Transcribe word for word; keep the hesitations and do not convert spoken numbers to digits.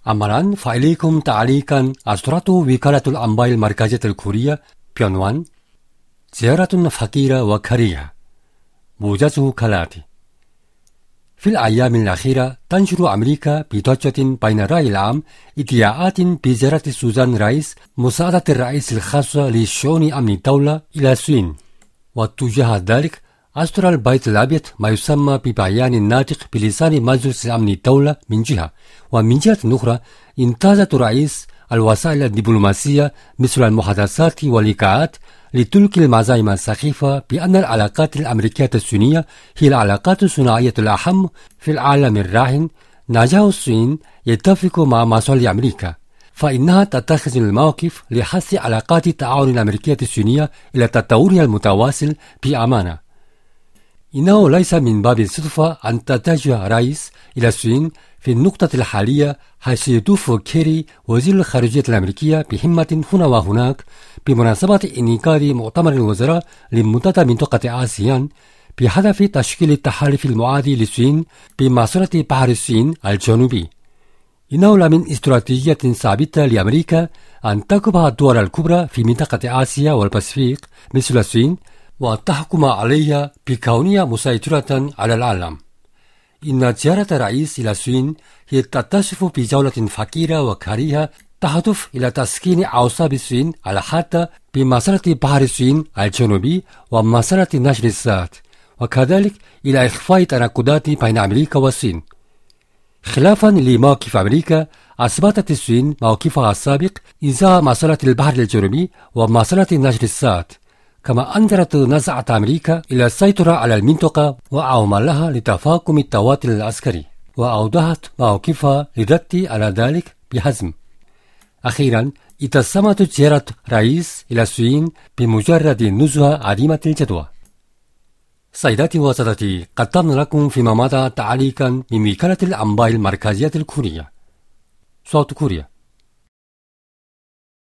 أما فإليكم تعليقا أصدرته وكالة الأنباء المركزية الكورية بعنوان زيارة فقيرة وكريهة. موجزه كالآتي: في الأيام الأخيرة تنشر أمريكا بضجة بين الرأي العام ادعاءات بزيارة سوزان رايس مساعدة الرئيس الخاصة لشؤون أمن الدولة إلى الصين. واتجاه ذلك أصدر البيت الأبيض ما يسمى ببيان ناطق بلسان مجلس أمن الدولة من جهة، ومن جهة أخرى انتهزت الرئيس الوسائل الدبلوماسية مثل المحادثات واللقاءات لتلقي المزاعم السخيفة بأن العلاقات الأمريكية الصينية هي العلاقات الثنائية الأهم في العالم الراهن. نجاح الصين يتفق مع مصالح أمريكا، فإنها تتخذ الموقف لحث علاقات التعاون الأمريكية الصينية إلى تطورها المتواصل بأمانة. إنه ليس من باب الصدفة أن تتجه رايس إلى الصين في النقطة الحالية، حيث يطوف كيري وزير الخارجية الأمريكية بهمة هنا وهناك بمناسبة انعقاد مؤتمر الوزراء لمنتدى منطقة آسيان بهدف تشكيل التحالف المعادي للصين بماسورة بحر الصين الجنوبي. إنه لمن استراتيجية ثابتة لأمريكا أن تقبها الدول الكبرى في منطقة آسيا والباسفيق مثل الصين وتحكم عليها بكونها مسيطرة على العالم. إن زيارة الرئيس إلى الصين هي تتصف بجولة فقيرة وكريهة تهدف إلى تسكين أعصاب الصين على حتى بمسألة بحر الصين الجنوبي ومسألة نشر الذات، وكذلك إلى إخفاء تناقضات بين أمريكا والصين. خلافا لموقف أمريكا، أثبتت الصين موقفها السابق إزاء مسألة البحر الجنوبي ومسألة نشر الذات، كما أنذرت نزعة أمريكا إلى السيطرة على المنطقة وعملها لتفاقم التوتر العسكري، وأوضحت موقفها للرد على ذلك بحزم. أخيرا اتسمت زيارة رئيس إلى الصين بمجرد نزهة عديمة الجدوى. سيداتي وسادتي، قدمنا لكم فيما مضى تعليقا من وكالة الأنباء المركزية الكورية صوت كوريا.